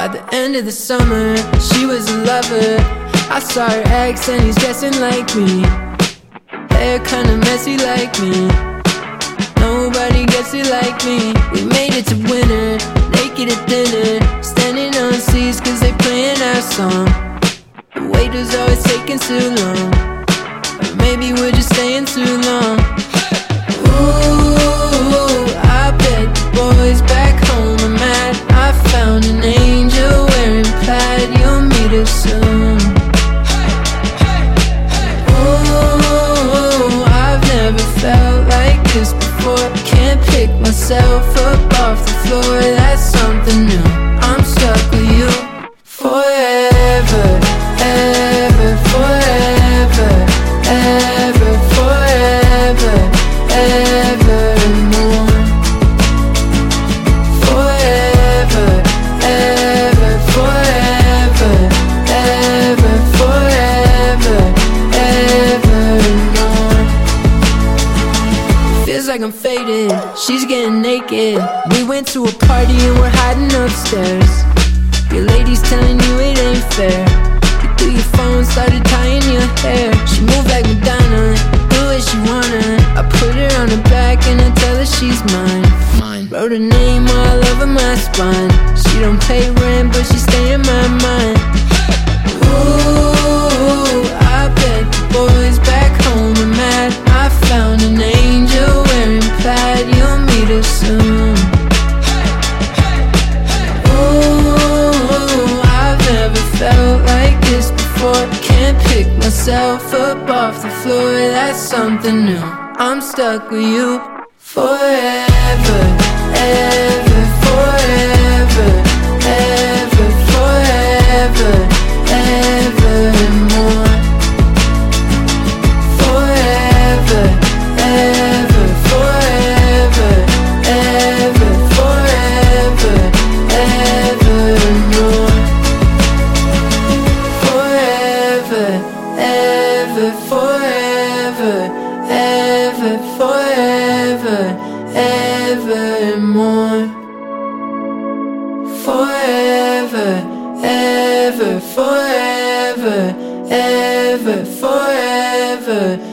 By the end of the summer, she was a lover. I saw her ex and he's dressing like me, hair kinda messy like me. Nobody gets it like me. We made it to winter, naked at dinner, standing on seats cause they playing our song. The waiter's always taking too long, or maybe we're just staying too long. Ooh, I bet the boys back home are mad. I found an angel wearing plaid. You'll meet her soon. Ooh, I've never felt like this before. Can't pick myself up off the floor. That's something new. I'm stuck with you forever, ever, forever, ever, forever, evermore. Forever, ever, forever, ever, forever, evermore. Feels like I'm faded, she's getting naked. We went to a party and we're hiding upstairs. Your lady's telling you it ain't fair. You threw your phone, started tying your hair. She moved like Madonna, do what she wanna. I put her on her back and I tell her she's mine. Wrote her name all over my spine. She don't pay rent but she stay in my mind. Ooh, I bet the boys back home are mad. I found an angel wearing plaid. You'll meet her soon. Ooh, I've never felt like this before. Can't pick myself up off the floor. That's something new. I'm stuck with you forever, ever, forever, ever, forever, evermore. Forever, ever, forever, ever, forever, evermore. Forever, ever, forever, ever, forever, evermore. Forever, ever, forever, ever, forever.